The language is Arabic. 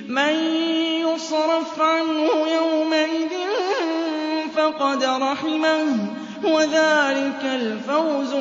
مَن يُصْرَفْ عَنْهُ يَوْمَئِذٍ فَقَدْ رَحِمَهُ ۚ وَذَٰلِكَ الْفَوْزُ